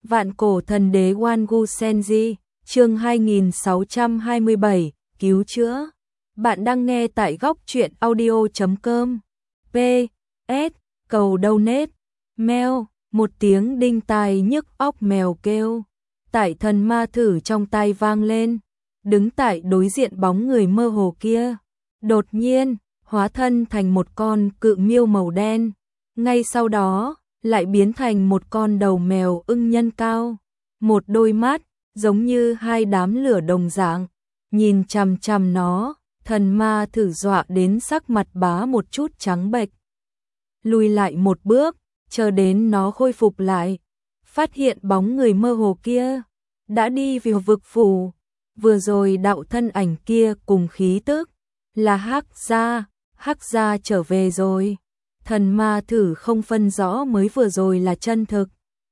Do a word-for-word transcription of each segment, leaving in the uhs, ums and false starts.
Vạn cổ thần đế Wangu Senji, chương hai nghìn sáu trăm hai mươi bảy, cứu chữa. Bạn đang nghe tại góc truyện audio chấm com. P. S. Cầu donate. Mail, một tiếng đinh tai nhức óc mèo kêu. Tại thần ma thử trong tai vang lên. Đứng tại đối diện bóng người mơ hồ kia. Đột nhiên, hóa thân thành một con cự miêu màu đen. Ngay sau đó, lại biến thành một con đầu mèo ưng nhân cao. Một đôi mắt, giống như hai đám lửa đồng dạng. Nhìn chằm chằm nó, thần ma thử dọa đến sắc mặt bá một chút trắng bệch. Lùi lại một bước, chờ đến nó khôi phục lại. Phát hiện bóng người mơ hồ kia đã đi vào vực phủ. Vừa rồi đạo thân ảnh kia cùng khí tức là Hắc Gia, Hắc Gia trở về rồi. Thần ma thử không phân rõ mới vừa rồi là chân thực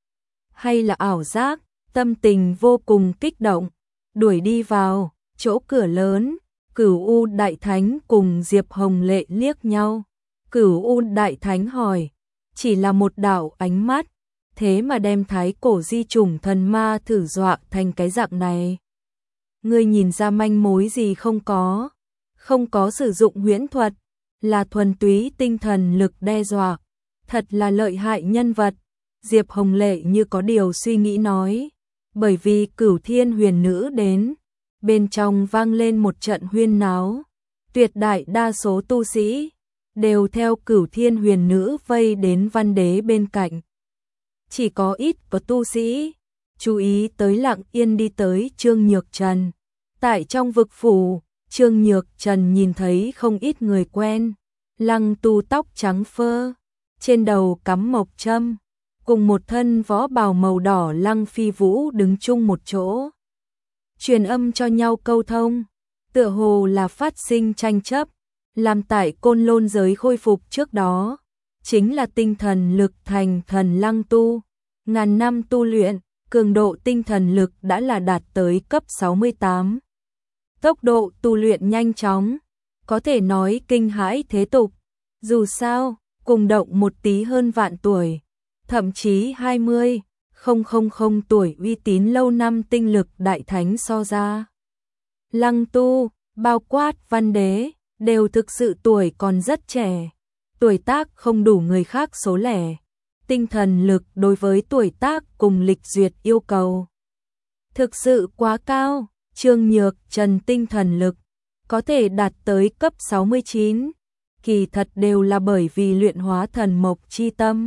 hay là ảo giác, tâm tình vô cùng kích động, đuổi đi vào chỗ cửa lớn. Cửu U Đại Thánh cùng Diệp Hồng Lệ liếc nhau. Cửu U Đại Thánh hỏi, chỉ là một đạo ánh mắt, thế mà đem thái cổ di chủng thần ma thử dọa thành cái dạng này. Ngươi nhìn ra manh mối gì không? Có, không có sử dụng huyễn thuật, là thuần túy tinh thần lực đe dọa, thật là lợi hại nhân vật. Diệp Hồng Lệ như có điều suy nghĩ nói, bởi vì Cửu Thiên Huyền Nữ đến, bên trong vang lên một trận huyên náo, tuyệt đại đa số tu sĩ đều theo Cửu Thiên Huyền Nữ vây đến Văn Đế bên cạnh. Chỉ có ít có tu sĩ chú ý tới lặng yên đi tới Trương Nhược Trần. Tại trong vực phủ, Trương Nhược Trần nhìn thấy không ít người quen. Lăng Tu tóc trắng phơ, trên đầu cắm mộc châm, cùng một thân võ bào màu đỏ Lăng Phi Vũ đứng chung một chỗ, truyền âm cho nhau câu thông, tựa hồ là phát sinh tranh chấp. Làm tại Côn Lôn giới khôi phục trước đó, chính là tinh thần lực thành thần Lăng Tu. Ngàn năm tu luyện, cường độ tinh thần lực đã là đạt tới cấp sáu mươi tám. Tốc độ tu luyện nhanh chóng, có thể nói kinh hãi thế tục. Dù sao, cùng động một tí hơn vạn tuổi, thậm chí hai mươi, không không không tuổi uy tín lâu năm tinh lực đại thánh so ra. Lăng Tu, bao quát Văn Đế, đều thực sự tuổi còn rất trẻ. Tuổi tác không đủ người khác số lẻ. Tinh thần lực đối với tuổi tác cùng lịch duyệt yêu cầu thực sự quá cao. Trương Nhược Trần tinh thần lực có thể đạt tới cấp sáu mươi chín, kỳ thật đều là bởi vì luyện hóa thần mộc chi tâm,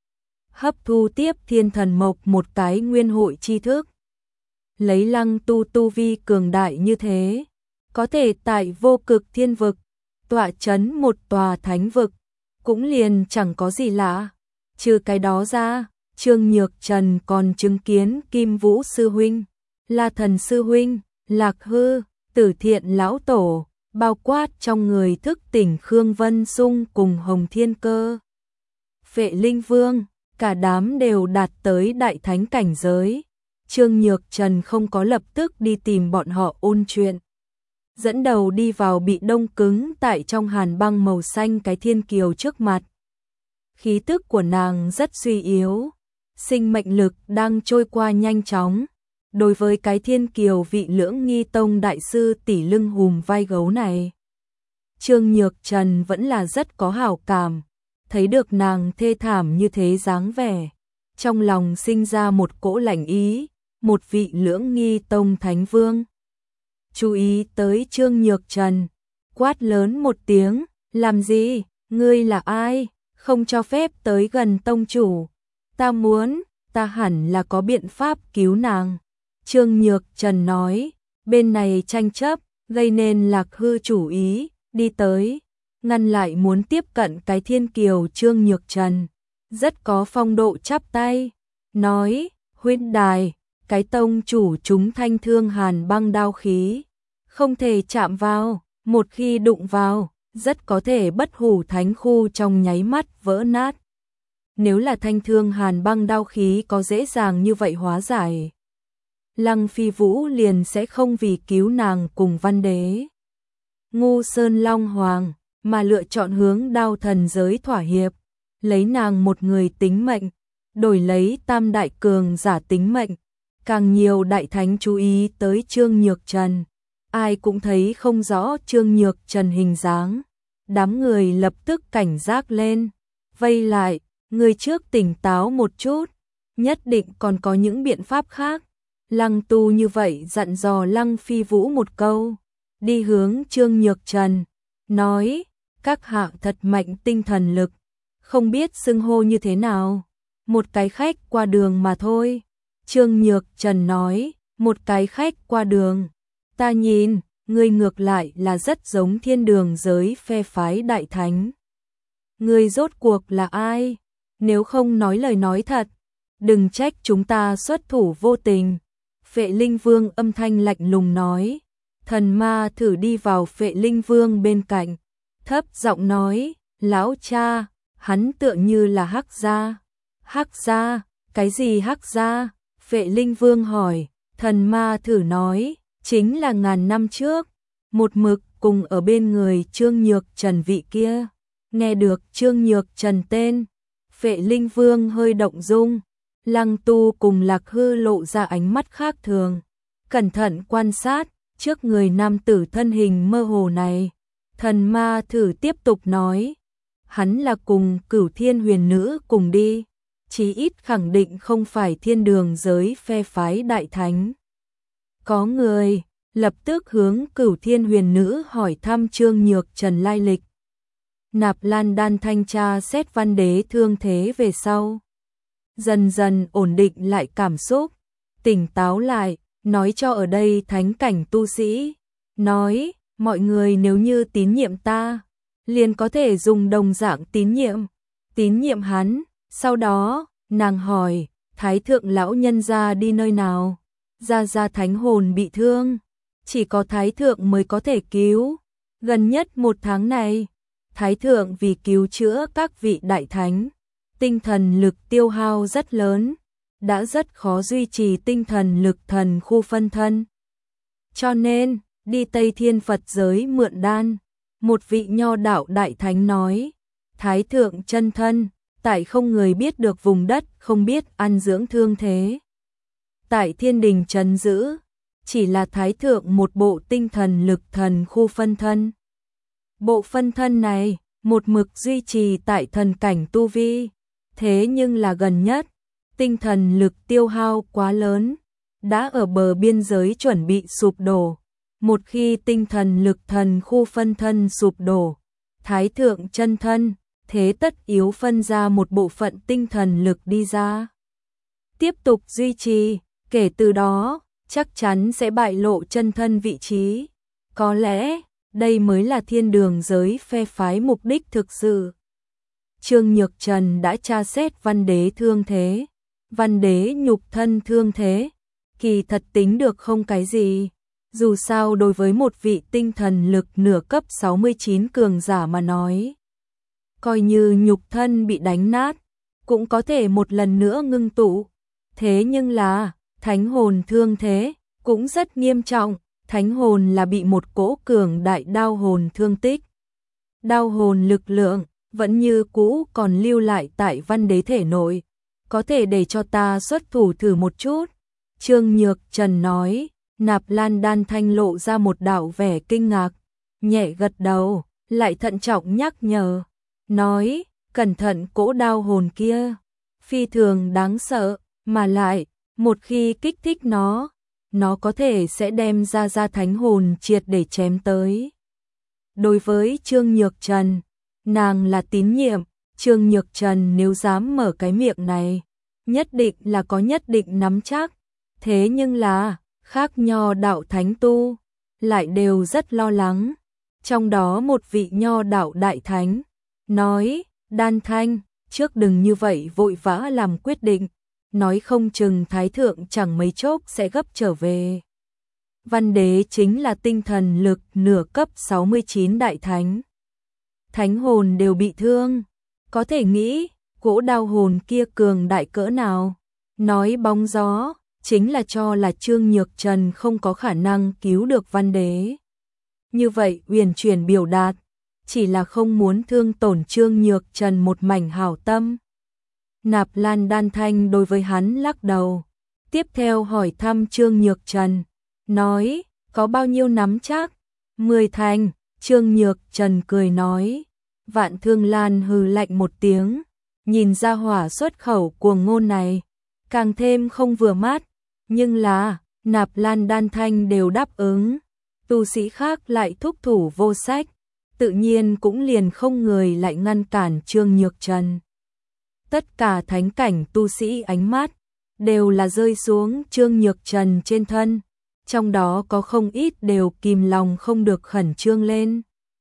hấp thu tiếp thiên thần mộc một cái nguyên hội tri thức. Lấy Lăng Tu tu vi cường đại như thế, có thể tại vô cực thiên vực tọa chấn một tòa thánh vực, cũng liền chẳng có gì lạ. Trừ cái đó ra, Trương Nhược Trần còn chứng kiến Kim Vũ sư huynh, La Thần sư huynh, Lạc Hư, Tử Thiện lão tổ, bao quát trong người thức tỉnh Khương Vân Dung cùng Hồng Thiên Cơ, Phệ Linh Vương, cả đám đều đạt tới đại thánh cảnh giới. Trương Nhược Trần không có lập tức đi tìm bọn họ ôn chuyện, dẫn đầu đi vào bị đông cứng tại trong hàn băng màu xanh cái thiên kiều trước mặt. Khí tức của nàng rất suy yếu, sinh mệnh lực đang trôi qua nhanh chóng. Đối với cái thiên kiều vị Lưỡng Nghi Tông đại sư tỷ lưng hùm vai gấu này, Trương Nhược Trần vẫn là rất có hảo cảm. Thấy được nàng thê thảm như thế dáng vẻ, trong lòng sinh ra một cỗ lạnh ý. Một vị Lưỡng Nghi Tông thánh vương chú ý tới Trương Nhược Trần, quát lớn một tiếng, làm gì, ngươi là ai, không cho phép tới gần tông chủ. Ta muốn, ta hẳn là có biện pháp cứu nàng. Trương Nhược Trần nói, bên này tranh chấp, gây nên Lạc Hư chủ ý, đi tới, ngăn lại muốn tiếp cận cái thiên kiều. Trương Nhược Trần rất có phong độ chắp tay, nói, huynh đài, cái tông chủ chúng thanh thương hàn băng đao khí, không thể chạm vào, một khi đụng vào, rất có thể bất hủ thánh khu trong nháy mắt vỡ nát. Nếu là thanh thương hàn băng đao khí có dễ dàng như vậy hóa giải, Lăng Phi Vũ liền sẽ không vì cứu nàng cùng Văn Đế, Ngu Sơn Long Hoàng mà lựa chọn hướng đao thần giới thỏa hiệp, lấy nàng một người tính mệnh, đổi lấy tam đại cường giả tính mệnh. Càng nhiều đại thánh chú ý tới Trương Nhược Trần, ai cũng thấy không rõ Trương Nhược Trần hình dáng. Đám người lập tức cảnh giác lên, vây lại, người trước tỉnh táo một chút, nhất định còn có những biện pháp khác. Lăng Tu như vậy dặn dò Lăng Phi Vũ một câu, đi hướng Trương Nhược Trần, nói, các hạ thật mạnh tinh thần lực, không biết xưng hô như thế nào, một cái khách qua đường mà thôi. Trương Nhược Trần nói, một cái khách qua đường, ta nhìn, ngươi ngược lại là rất giống thiên đường giới phe phái đại thánh. Ngươi rốt cuộc là ai? Nếu không nói lời nói thật, đừng trách chúng ta xuất thủ vô tình. Phệ Linh Vương âm thanh lạnh lùng nói. Thần ma thử đi vào Phệ Linh Vương bên cạnh, thấp giọng nói, lão cha, hắn tựa như là Hắc gia. Hắc gia, cái gì Hắc gia? Phệ Linh Vương hỏi. Thần ma thử nói, chính là ngàn năm trước, một mực cùng ở bên người Trương Nhược Trần vị kia. Nghe được Trương Nhược Trần tên, Phệ Linh Vương hơi động dung. Lăng Tu cùng Lạc Hư lộ ra ánh mắt khác thường, cẩn thận quan sát trước người nam tử thân hình mơ hồ này. Thần ma thử tiếp tục nói, hắn là cùng Cửu Thiên Huyền Nữ cùng đi, chí ít khẳng định không phải thiên đường giới phe phái đại thánh. Có người lập tức hướng Cửu Thiên Huyền Nữ hỏi thăm Trương Nhược Trần lai lịch. Nạp Lan Đan thanh tra xét Văn Đế thương thế về sau, dần dần ổn định lại cảm xúc, tỉnh táo lại, nói cho ở đây thánh cảnh tu sĩ, nói, mọi người nếu như tín nhiệm ta, liền có thể dùng đồng dạng tín nhiệm, tín nhiệm hắn. Sau đó, nàng hỏi, Thái thượng lão nhân gia đi nơi nào? Gia gia thánh hồn bị thương, chỉ có Thái thượng mới có thể cứu. Gần nhất một tháng này, Thái thượng vì cứu chữa các vị đại thánh, tinh thần lực tiêu hao rất lớn, đã rất khó duy trì tinh thần lực thần khu phân thân. Cho nên, đi Tây Thiên Phật giới mượn đan. Một vị nho đạo đại thánh nói, Thái thượng chân thân, tại không người biết được vùng đất, không biết ăn dưỡng thương thế. Tại thiên đình trấn giữ, chỉ là Thái thượng một bộ tinh thần lực thần khu phân thân. Bộ phân thân này, một mực duy trì tại thần cảnh tu vi, thế nhưng là gần nhất, tinh thần lực tiêu hao quá lớn, đã ở bờ biên giới chuẩn bị sụp đổ. Một khi tinh thần lực thần khu phân thân sụp đổ, Thái thượng chân thân, thế tất yếu phân ra một bộ phận tinh thần lực đi ra. Tiếp tục duy trì, kể từ đó, chắc chắn sẽ bại lộ chân thân vị trí. Có lẽ, đây mới là thiên đường giới phe phái mục đích thực sự. Trương Nhược Trần đã tra xét Văn Đế thương thế. Văn Đế nhục thân thương thế, kỳ thật tính được không cái gì. Dù sao đối với một vị tinh thần lực nửa cấp sáu mươi chín cường giả mà nói, coi như nhục thân bị đánh nát, cũng có thể một lần nữa ngưng tụ. Thế nhưng là, thánh hồn thương thế, cũng rất nghiêm trọng. Thánh hồn là bị một cỗ cường đại đao hồn thương tích. Đao hồn lực lượng, vẫn như cũ còn lưu lại tại Văn Đế thể nội. Có thể để cho ta xuất thủ thử một chút. Trương Nhược Trần nói. Nạp Lan Đan thanh lộ ra một đạo vẻ kinh ngạc, nhẹ gật đầu, lại thận trọng nhắc nhở, nói, cẩn thận cỗ đao hồn kia, phi thường đáng sợ, mà lại, một khi kích thích nó, nó có thể sẽ đem ra ra thánh hồn triệt để chém tới. Đối với Trương Nhược Trần, nàng là tín nhiệm, Trương Nhược Trần nếu dám mở cái miệng này, nhất định là có nhất định nắm chắc, thế nhưng là, khác nho đạo thánh tu, lại đều rất lo lắng. Trong đó một vị nho đạo đại thánh, nói, Đan Thanh, trước đừng như vậy vội vã làm quyết định, nói không chừng Thái thượng chẳng mấy chốc sẽ gấp trở về. Văn Đế chính là tinh thần lực nửa cấp sáu mươi chín đại thánh. Thánh hồn đều bị thương, có thể nghĩ, cỗ đao hồn kia cường đại cỡ nào. Nói bóng gió, chính là cho là Trương Nhược Trần không có khả năng cứu được Văn Đế. Như vậy uyển chuyển biểu đạt, chỉ là không muốn thương tổn Trương Nhược Trần một mảnh hảo tâm. Nạp Lan Đan Thanh đối với hắn lắc đầu. Tiếp theo hỏi thăm Trương Nhược Trần, nói, có bao nhiêu nắm chắc? Mười thành, Trương Nhược Trần cười nói. Vạn Thương Lan hừ lạnh một tiếng, nhìn ra hỏa xuất khẩu cuồng ngôn này, càng thêm không vừa mắt, nhưng là, Nạp Lan Đan Thanh đều đáp ứng, tu sĩ khác lại thúc thủ vô sách, tự nhiên cũng liền không người lại ngăn cản Trương Nhược Trần. Tất cả thánh cảnh tu sĩ ánh mắt đều là rơi xuống Trương Nhược Trần trên thân, trong đó có không ít đều kìm lòng không được khẩn trương lên.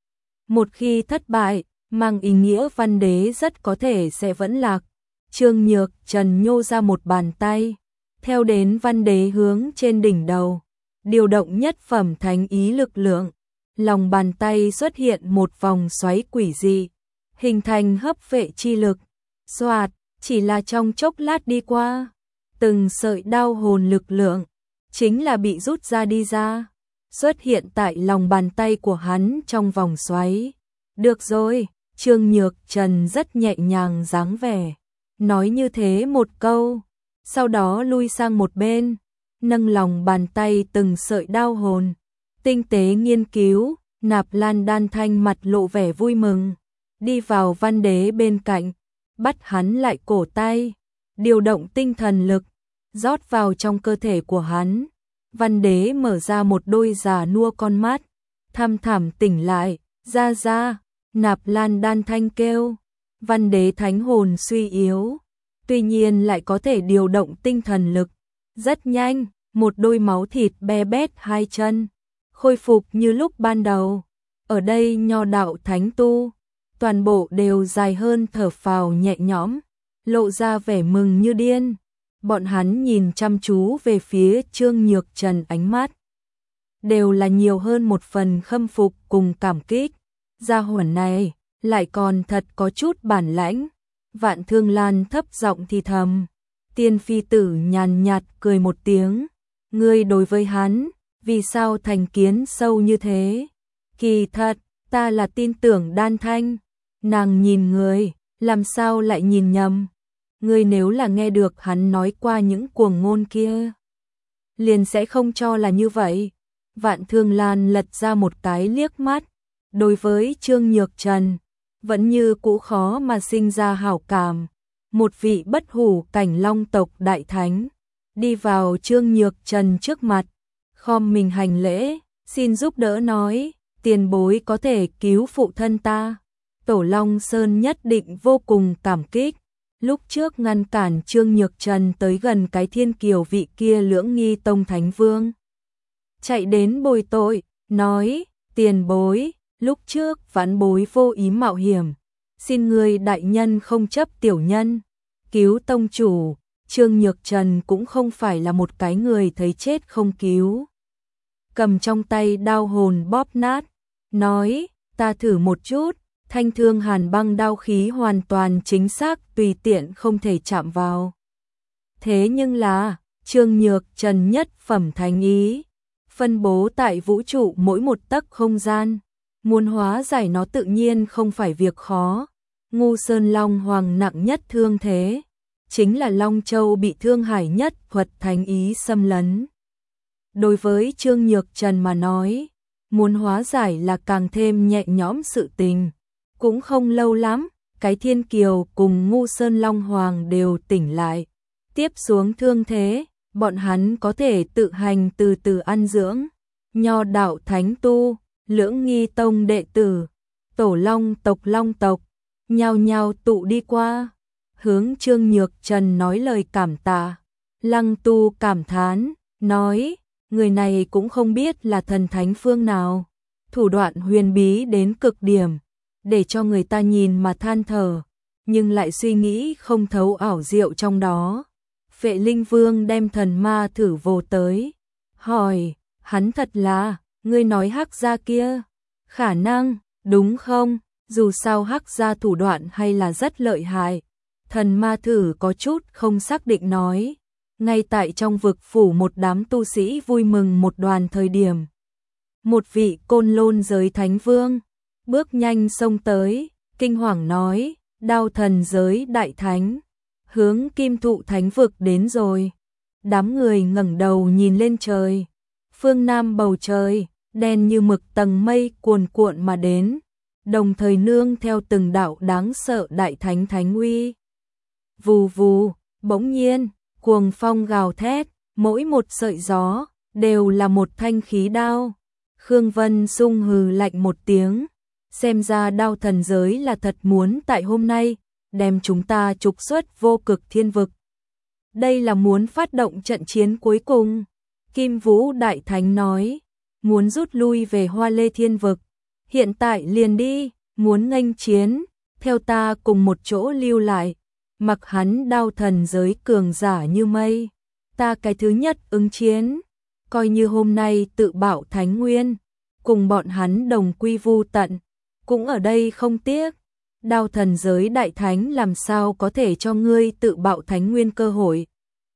Một khi thất bại, mang ý nghĩa Văn Đế rất có thể sẽ vẫn lạc. Trương Nhược Trần nhô ra một bàn tay, theo đến Văn Đế hướng trên đỉnh đầu, điều động nhất phẩm thánh ý lực lượng, lòng bàn tay xuất hiện một vòng xoáy quỷ dị, hình thành hấp vệ chi lực. Xoạt, chỉ là trong chốc lát đi qua, từng sợi đao hồn lực lượng chính là bị rút ra đi ra, xuất hiện tại lòng bàn tay của hắn trong vòng xoáy. Được rồi, Trương Nhược Trần rất nhẹ nhàng dáng vẻ, nói như thế một câu, sau đó lui sang một bên, nâng lòng bàn tay từng sợi đao hồn, tinh tế nghiên cứu. Nạp Lan Đan Thanh mặt lộ vẻ vui mừng, đi vào Văn Đế bên cạnh, bắt hắn lại cổ tay, điều động tinh thần lực, rót vào trong cơ thể của hắn. Văn Đế mở ra một đôi già nua con mắt, thăm thẳm tỉnh lại, ra ra, Nạp Lan Đan Thanh kêu. Văn Đế thánh hồn suy yếu, tuy nhiên lại có thể điều động tinh thần lực, rất nhanh, một đôi máu thịt be bét hai chân, khôi phục như lúc ban đầu. Ở đây nho đạo thánh tu, toàn bộ đều dài hơn thở phào nhẹ nhõm, lộ ra vẻ mừng như điên. Bọn hắn nhìn chăm chú về phía Trương Nhược Trần, ánh mắt đều là nhiều hơn một phần khâm phục cùng cảm kích. Gia hỏa này lại còn thật có chút bản lãnh. Vạn Thương Lan thấp giọng thì thầm. Tiên phi tử nhàn nhạt cười một tiếng. Ngươi đối với hắn, vì sao thành kiến sâu như thế? Kỳ thật, ta là tin tưởng Đan Thanh. Nàng nhìn người, làm sao lại nhìn nhầm? Ngươi nếu là nghe được hắn nói qua những cuồng ngôn kia, liền sẽ không cho là như vậy. Vạn Thương Lan lật ra một cái liếc mắt, đối với Trương Nhược Trần, vẫn như cũ khó mà sinh ra hảo cảm. Một vị bất hủ cảnh long tộc đại thánh, đi vào Trương Nhược Trần trước mặt, khom mình hành lễ, xin giúp đỡ nói, tiền bối có thể cứu phụ thân ta. Tổ Long Sơn nhất định vô cùng cảm kích. Lúc trước ngăn cản Trương Nhược Trần tới gần cái thiên kiều vị kia Lưỡng Nghi Tông Thánh Vương, chạy đến bồi tội, nói, tiền bối, lúc trước vãn bối vô ý mạo hiểm, xin người đại nhân không chấp tiểu nhân, cứu tông chủ. Trương Nhược Trần cũng không phải là một cái người thấy chết không cứu, cầm trong tay đao hồn bóp nát, nói, ta thử một chút. Thanh thương hàn băng đao khí hoàn toàn chính xác, tùy tiện không thể chạm vào. Thế nhưng là, Trương Nhược Trần nhất phẩm thánh ý, phân bố tại vũ trụ mỗi một tấc không gian, muốn hóa giải nó tự nhiên không phải việc khó. Ngu Sơn Long Hoàng nặng nhất thương thế, chính là Long Châu bị thương hải nhất thuật thánh ý xâm lấn. Đối với Trương Nhược Trần mà nói, muốn hóa giải là càng thêm nhẹ nhõm sự tình. Cũng không lâu lắm, cái thiên kiều cùng Ngu Sơn Long Hoàng đều tỉnh lại. Tiếp xuống thương thế, bọn hắn có thể tự hành từ từ ăn dưỡng. Nho đạo thánh tu, Lưỡng Nghi Tông đệ tử, Tổ Long tộc Long tộc, nhao nhao tụ đi qua, hướng Trương Nhược Trần nói lời cảm tạ. Lăng Tu cảm thán, nói, người này cũng không biết là thần thánh phương nào, thủ đoạn huyền bí đến cực điểm, để cho người ta nhìn mà than thở, nhưng lại suy nghĩ không thấu ảo diệu trong đó. Phệ Linh Vương đem thần ma thử vô tới, hỏi, hắn thật là, ngươi nói Hắc gia kia, khả năng, đúng không? Dù sao Hắc gia thủ đoạn hay là rất lợi hại. Thần ma thử có chút không xác định nói, ngay tại trong vực phủ một đám tu sĩ vui mừng một đoàn thời điểm. Một vị côn lôn giới thánh vương, bước nhanh xông tới, kinh hoàng nói, đao thần giới đại thánh, hướng Kim Thụ Thánh vực đến rồi. Đám người ngẩng đầu nhìn lên trời. Phương Nam bầu trời, đen như mực tầng mây cuồn cuộn mà đến, đồng thời nương theo từng đạo đáng sợ đại thánh thánh uy. Vù vù, bỗng nhiên, cuồng phong gào thét, mỗi một sợi gió đều là một thanh khí đao. Khương Vân Sung hừ lạnh một tiếng, xem ra Đao Thần giới là thật muốn tại hôm nay đem chúng ta trục xuất Vô Cực Thiên vực. Đây là muốn phát động trận chiến cuối cùng. Kim Vũ Đại Thánh nói, muốn rút lui về Hoa Lê Thiên vực. Hiện tại liền đi, muốn nghênh chiến, theo ta cùng một chỗ lưu lại. Mặc hắn Đao Thần giới cường giả như mây, ta cái thứ nhất ứng chiến. Coi như hôm nay tự bạo Thánh Nguyên, cùng bọn hắn đồng quy vu tận, cũng ở đây không tiếc. Đao Thần giới Đại Thánh làm sao có thể cho ngươi tự bạo Thánh Nguyên cơ hội.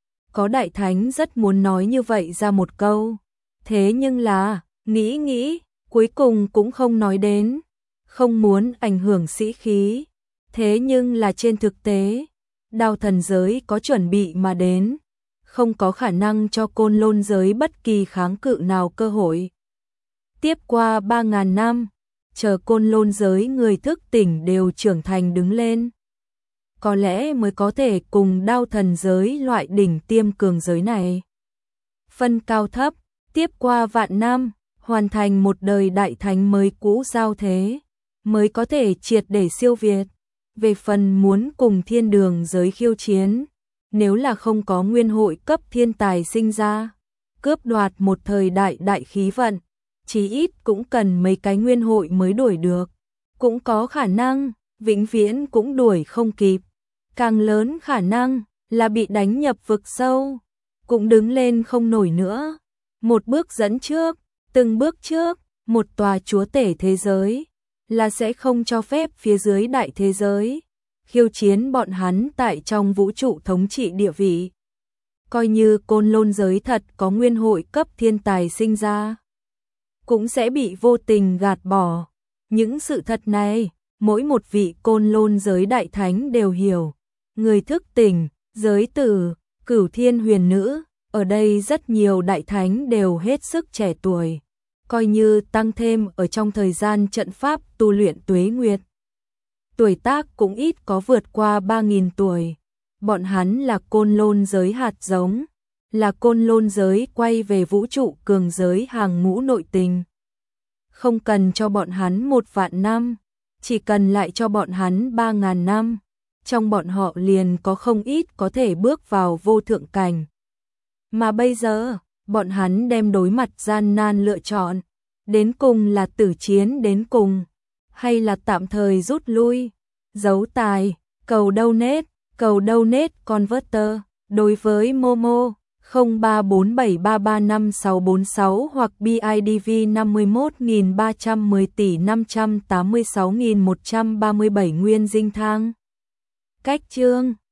Có Đại Thánh rất muốn nói như vậy ra một câu, thế nhưng là, nghĩ nghĩ, cuối cùng cũng không nói đến, không muốn ảnh hưởng sĩ khí. Thế nhưng là trên thực tế, Đao Thần giới có chuẩn bị mà đến, không có khả năng cho Côn Lôn giới bất kỳ kháng cự nào cơ hội. Tiếp qua ba ngàn năm, chờ Côn Lôn giới người thức tỉnh đều trưởng thành đứng lên, có lẽ mới có thể cùng Đao Thần giới loại đỉnh tiêm cường giới này phân cao thấp. Tiếp qua vạn năm, hoàn thành một đời đại thánh mới cũ giao thế, mới có thể triệt để siêu việt. Về phần muốn cùng thiên đường giới khiêu chiến, nếu là không có nguyên hội cấp thiên tài sinh ra, cướp đoạt một thời đại đại khí vận, chí ít cũng cần mấy cái nguyên hội mới đuổi được. Cũng có khả năng, vĩnh viễn cũng đuổi không kịp. Càng lớn khả năng là bị đánh nhập vực sâu, cũng đứng lên không nổi nữa. Một bước dẫn trước, từng bước trước, một tòa chúa tể thế giới, là sẽ không cho phép phía dưới đại thế giới khiêu chiến bọn hắn tại trong vũ trụ thống trị địa vị. Coi như Côn Lôn giới thật có nguyên hội cấp thiên tài sinh ra, cũng sẽ bị vô tình gạt bỏ. Những sự thật này, mỗi một vị Côn Lôn giới đại thánh đều hiểu. Người thức tỉnh, giới tử, Cửu Thiên Huyền Nữ, ở đây rất nhiều đại thánh đều hết sức trẻ tuổi, coi như tăng thêm ở trong thời gian trận pháp tu luyện tuế nguyệt, tuổi tác cũng ít có vượt qua ba nghìn tuổi. Bọn hắn là Côn Lôn giới hạt giống, là Côn Lôn giới quay về vũ trụ cường giới hàng ngũ nội tình. Không cần cho bọn hắn một vạn năm, chỉ cần lại cho bọn hắn ba ngàn năm, trong bọn họ liền có không ít có thể bước vào vô thượng cảnh. Mà bây giờ, bọn hắn đem đối mặt gian nan lựa chọn, đến cùng là tử chiến đến cùng, hay là tạm thời rút lui. Dấu tài, cầu donate, cầu donate converter, đối với Momo không ba bốn bảy ba ba năm sáu bốn sáu hoặc bê i đê vê năm mươi mốt nghìn ba trăm mười tỷ năm trăm tám mươi sáu nghìn một trăm ba mươi bảy nguyên dinh thang. Cách chương